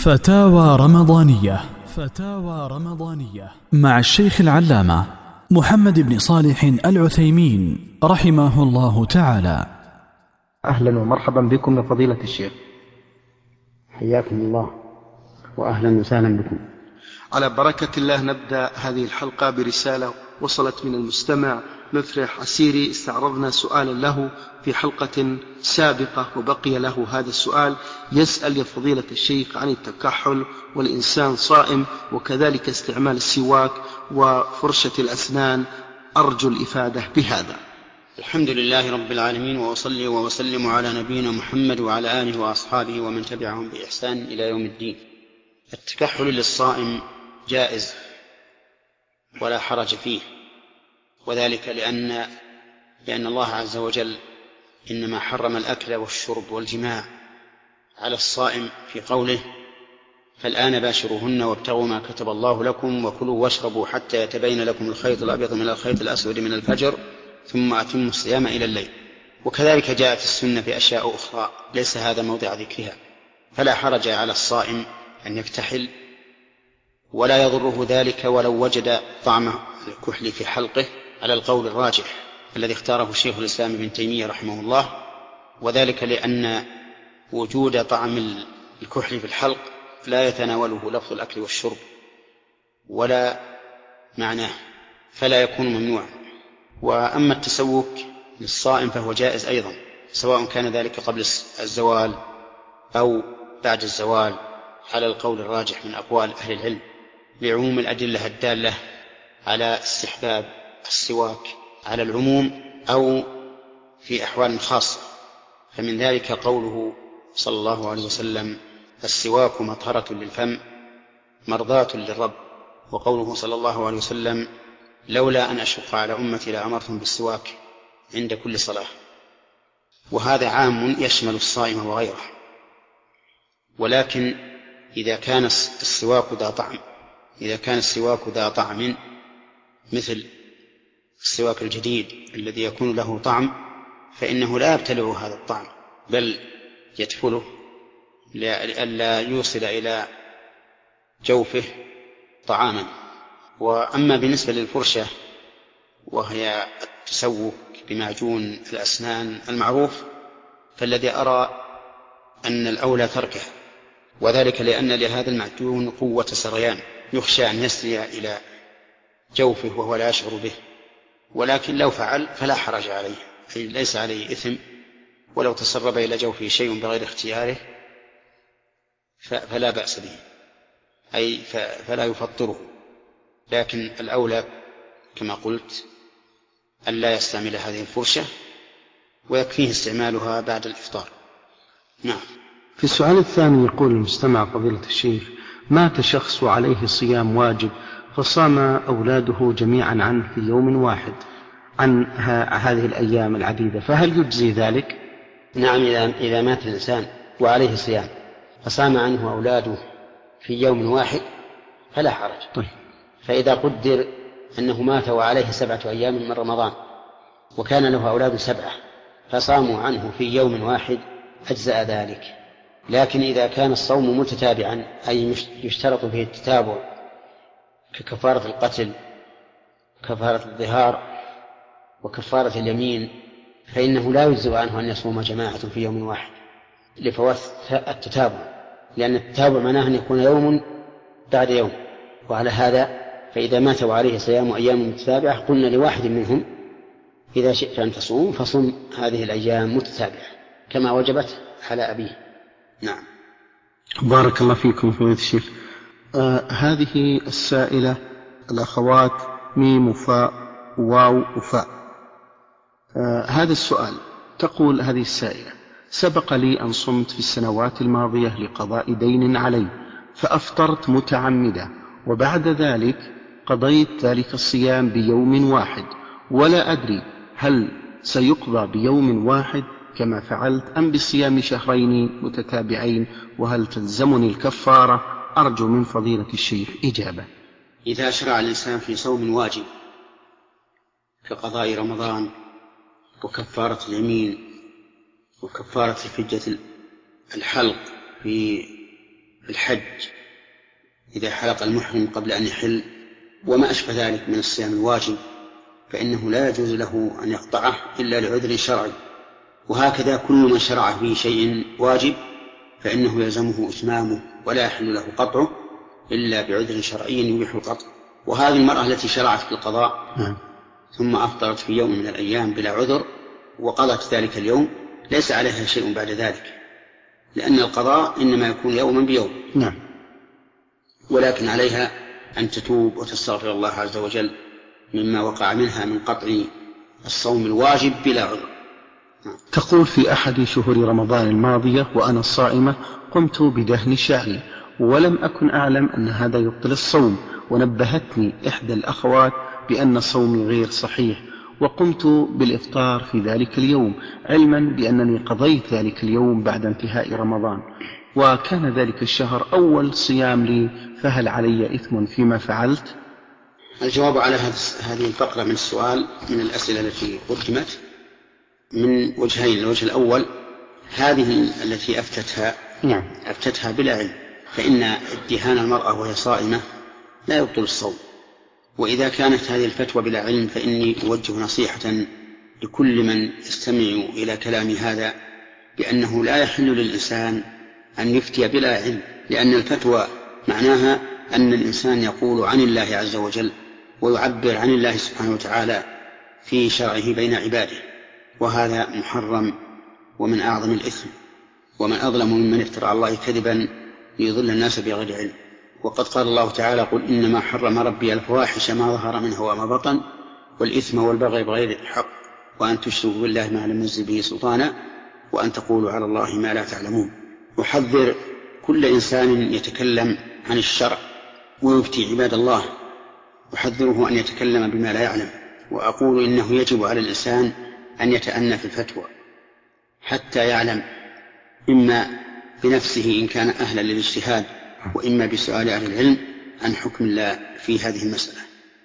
فتاوى رمضانية مع الشيخ العلامة محمد بن صالح العثيمين رحمه الله تعالى. أهلا ومرحبا بكم يا فضيلة الشيخ. حياكم الله وأهلا وسهلا بكم. على بركة الله نبدأ هذه الحلقة برسالة وصلت من المستمع مفرح عسيري. استعرضنا سؤالا له في حلقة سابقة وبقي له هذا السؤال. يسأل يا فضيلة الشيخ عن التكحل والإنسان صائم، وكذلك استعمال السواك وفرشة الأسنان. أرجو الإفادة بهذا. الحمد لله رب العالمين، وأصلي وأسلم على نبينا محمد وعلى آله وأصحابه ومن تبعهم بإحسان إلى يوم الدين. التكحل للصائم جائز ولا حرج فيه، وذلك لأن الله عز وجل إنما حرم الأكل والشرب والجماع على الصائم في قوله: فالآن باشروهن وابتغوا ما كتب الله لكم وكلوا واشربوا حتى يتبين لكم الخيط الأبيض من الخيط الأسود من الفجر ثم أتموا الصيام إلى الليل. وكذلك جاءت السنة في أشياء أخرى ليس هذا موضع ذكرها. فلا حرج على الصائم أن يكتحل، ولا يضره ذلك ولو وجد طعم الكحل في حلقه، على القول الراجح الذي اختاره شيخ الإسلام ابن تيمية رحمه الله، وذلك لأن وجود طعم الكحل في الحلق لا يتناوله لفظ الأكل والشرب ولا معناه، فلا يكون ممنوعا. وأما التسوك للصائم فهو جائز أيضا، سواء كان ذلك قبل الزوال أو بعد الزوال، على القول الراجح من أقوال أهل العلم، لعموم الأدلة الدالة على استحباب السواك على العموم أو في أحوال خاصة. فمن ذلك قوله صلى الله عليه وسلم: السواك مطهرة للفم مرضاة للرب، وقوله صلى الله عليه وسلم: لولا أن أشق على أمتي لأمرتهم بالسواك عند كل صلاة. وهذا عام يشمل الصائم وغيره، ولكن إذا كان السواك ذا طعم مثل السواك الجديد الذي يكون له طعم، فإنه لا يبتلع هذا الطعم بل يدفله لئلا يوصل إلى جوفه طعاما. وأما بالنسبة للفرشة وهي التسوك بمعجون الأسنان المعروف، فالذي أرى أن الأولى تركه، وذلك لأن لهذا المعجون قوة سريان، يخشى أن يسري إلى جوفه وهو لا يشعر به. ولكن لو فعل فلا حرج عليه، أي ليس عليه إثم، ولو تسرب إلى جوفه شيء بغير اختياره فلا بأس به، أي فلا يفطره. لكن الأولى كما قلت أن لا يستعمل هذه الفرشة، ويكفيه استعمالها بعد الإفطار. نعم. في السؤال الثاني يقول المستمع: فضيلة الشيخ، مات شخص عليه صيام واجب فصام أولاده جميعا عنه في يوم واحد عن هذه الأيام العديدة، فهل يجزي ذلك؟ نعم، إذا مات الإنسان وعليه صيام فصام عنه أولاده في يوم واحد فلا حرج. طيب. فإذا قدر أنه مات وعليه 7 أيام من رمضان وكان له أولاد 7 فصاموا عنه في يوم واحد أجزأ ذلك. لكن إذا كان الصوم متتابعا، أي يشترط فيه التتابع ككفارة القتل، كفارة الظهار، وكفارة اليمين، فإنه لا يجزئ عنه أن يصوم جماعة في يوم واحد لفوات التتابع، لأن التتابع معناه أن يكون يوم بعد يوم. وعلى هذا فإذا مات وعليه صيام أيام متتابعة قلنا لواحد منهم: إذا شئت أن تصوم فصم هذه الأيام متتابعة كما وجبت على أبيه. نعم. بارك الله فيكم فضيلة الشيخ. هذه السائلة الأخوات ميم وفاء واو وفاء. هذا السؤال تقول هذه السائلة: سبق لي أن صمت في السنوات الماضية لقضاء دين علي فأفطرت متعمدة، وبعد ذلك قضيت ذلك الصيام بيوم واحد، ولا أدري هل سيقضى بيوم واحد كما فعلت أم بصيام شهرين متتابعين، وهل تلزمني الكفارة؟ أرجو من فضيلة الشيخ إجابة. إذا شرع الإنسان في صوم واجب كقضاء رمضان وكفارة اليمين وكفارة فدية الحلق في الحج إذا حلق المحرم قبل أن يحل وما أشبه ذلك من الصيام الواجب، فإنه لا يجوز له أن يقطعه إلا لعذر شرعي. وهكذا كل من شرع في شيء واجب فإنه يلزمه إتمامه ولا يحل له قطعه إلا بعذر شرعي يبيح القطع. وهذه المرأة التي شرعت في القضاء ثم أفطرت في يوم من الأيام بلا عذر وقضت ذلك اليوم ليس عليها شيء بعد ذلك، لأن القضاء إنما يكون يوما بيوم. ولكن عليها أن تتوب وتستغفر الله عز وجل مما وقع منها من قطع الصوم الواجب بلا عذر. تقول: في أحد شهور رمضان الماضية وأنا صائمة قمت بدهن شعري ولم أكن أعلم أن هذا يبطل الصوم، ونبهتني إحدى الأخوات بأن صومي غير صحيح، وقمت بالإفطار في ذلك اليوم علما بأنني قضيت ذلك اليوم بعد انتهاء رمضان، وكان ذلك الشهر أول صيام لي، فهل علي إثم فيما فعلت؟ الجواب على هذه الفقرة من السؤال من الأسئلة التي قدمت من وجهين. الوجه الأول: هذه التي أفتتها بلا علم، فإن ادهان المرأة وهي صائمة لا يبطل الصوم. وإذا كانت هذه الفتوى بلا علم فإني أوجه نصيحة لكل من يستمع إلى كلام هذا بأنه لا يحل للإنسان أن يفتي بلا علم، لأن الفتوى معناها أن الإنسان يقول عن الله عز وجل ويعبر عن الله سبحانه وتعالى في شرعه بين عباده، وهذا محرم ومن أعظم الإثم، ومن أظلم ممن افترى على الله كذبا ليضل الناس بغير علم. وقد قال الله تعالى: قل إنما حرم ربي الفواحش ما ظهر منها وما بطن والإثم والبغي بغير الحق وأن تشركوا بالله ما لم ينزل به سلطانا وأن تقولوا على الله ما لا تعلمون. أحذر كل إنسان يتكلم عن الشرع ويفتي عباد الله، أحذره أن يتكلم بما لا يعلم، وأقول إنه يجب على الإنسان أن يتأنى في الفتوى حتى يعلم إما بنفسه إن كان أهلا للاجتهاد، وإما بسؤال أهل العلم عن حكم الله في هذه المسألة.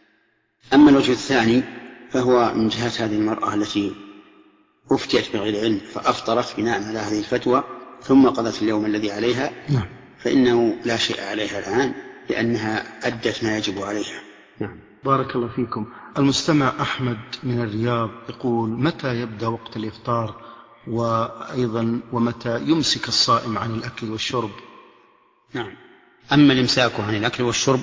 أما الوجه الثاني فهو من جهة هذه المرأة التي أفتيت بغير علم فأفطرت بناء على هذه الفتوى ثم قضت اليوم الذي عليها، فإنه لا شيء عليها الآن لأنها أدت ما يجب عليها. بارك الله فيكم. المستمع أحمد من الرياض يقول: متى يبدأ وقت الإفطار، وأيضا ومتى يمسك الصائم عن الأكل والشرب؟ نعم. أما الإمساك عن الأكل والشرب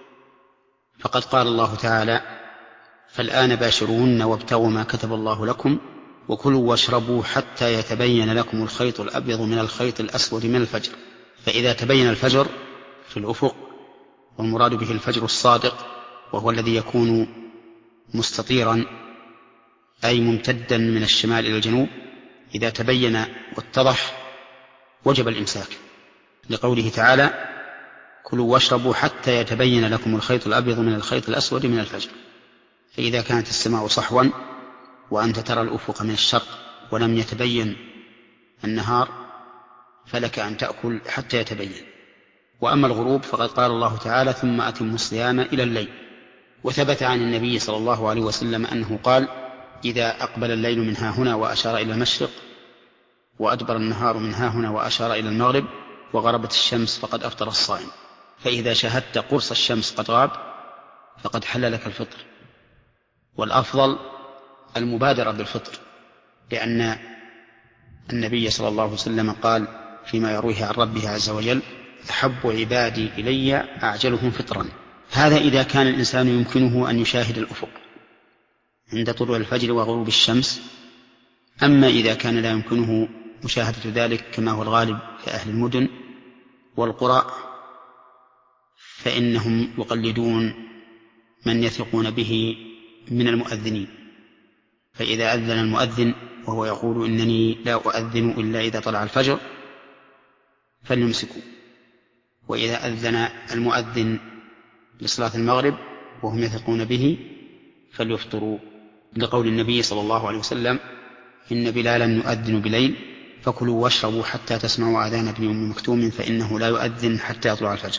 فقد قال الله تعالى: فالآن باشروهن وابتغوا ما كتب الله لكم وكلوا واشربوا حتى يتبين لكم الخيط الأبيض من الخيط الأسود من الفجر، فإذا تبين الفجر في الأفق، والمراد به الفجر الصادق وهو الذي يكون مستطيرا أي ممتدا من الشمال إلى الجنوب، إذا تبين واتضح وجب الإمساك، لقوله تعالى: كلوا واشربوا حتى يتبين لكم الخيط الأبيض من الخيط الأسود من الفجر. فإذا كانت السماء صحوا وأنت ترى الأفق من الشرق ولم يتبين النهار فلك أن تأكل حتى يتبين. وأما الغروب فقد قال الله تعالى: ثم أتموا الصيام إلى الليل. وثبت عن النبي صلى الله عليه وسلم أنه قال: إذا أقبل الليل من ها هنا وأشار إلى المشرق، وأدبر النهار من ها هنا وأشار إلى المغرب، وغربت الشمس فقد أفطر الصائم. فإذا شاهدت قرص الشمس قد غاب فقد حل لك الفطر. والأفضل المبادرة بالفطر، لأن النبي صلى الله عليه وسلم قال فيما يرويه عن ربه عز وجل: أحب عبادي إلي أعجلهم فطرا. هذا إذا كان الإنسان يمكنه أن يشاهد الأفق عند طلوع الفجر وغروب الشمس. أما إذا كان لا يمكنه مشاهدة ذلك كما هو الغالب في أهل المدن والقرى، فإنهم يقلدون من يثقون به من المؤذنين، فإذا أذن المؤذن وهو يقول: إنني لا أؤذن إلا إذا طلع الفجر، فليمسكوا. وإذا أذن المؤذن لصلاة المغرب وهم يثقون به فليفطروا، لقول النبي صلى الله عليه وسلم: إن بلالا يؤذن بليل فكلوا واشربوا حتى تسمعوا آذان ابن أم مكتوم فإنه لا يؤذن حتى يطلع الفجر.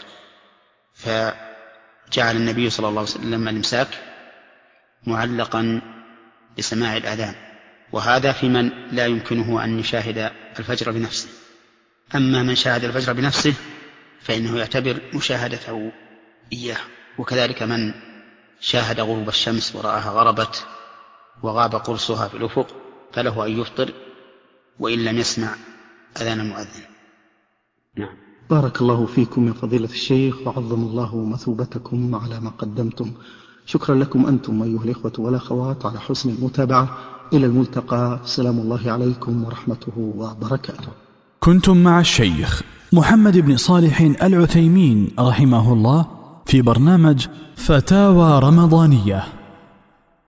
فجعل النبي صلى الله عليه وسلم الإمساك معلقا بسماع الآذان، وهذا في من لا يمكنه أن يشاهد الفجر بنفسه. أما من شاهد الفجر بنفسه فإنه يعتبر مشاهدته إياه. وكذلك من شاهد غروب الشمس ورآها غربت وغاب قرصها في الأفق فله أن يفطر وإن لم يسمع أذان المؤذن. نعم. بارك الله فيكم يا فضيلة الشيخ، وعظم الله مثوبتكم على ما قدمتم. شكرا لكم أنتم أيها الإخوة والأخوات على حسن المتابعة. إلى الملتقى، سلام الله عليكم ورحمته وبركاته. كنتم مع الشيخ محمد بن صالح العثيمين رحمه الله في برنامج فتاوى رمضانية.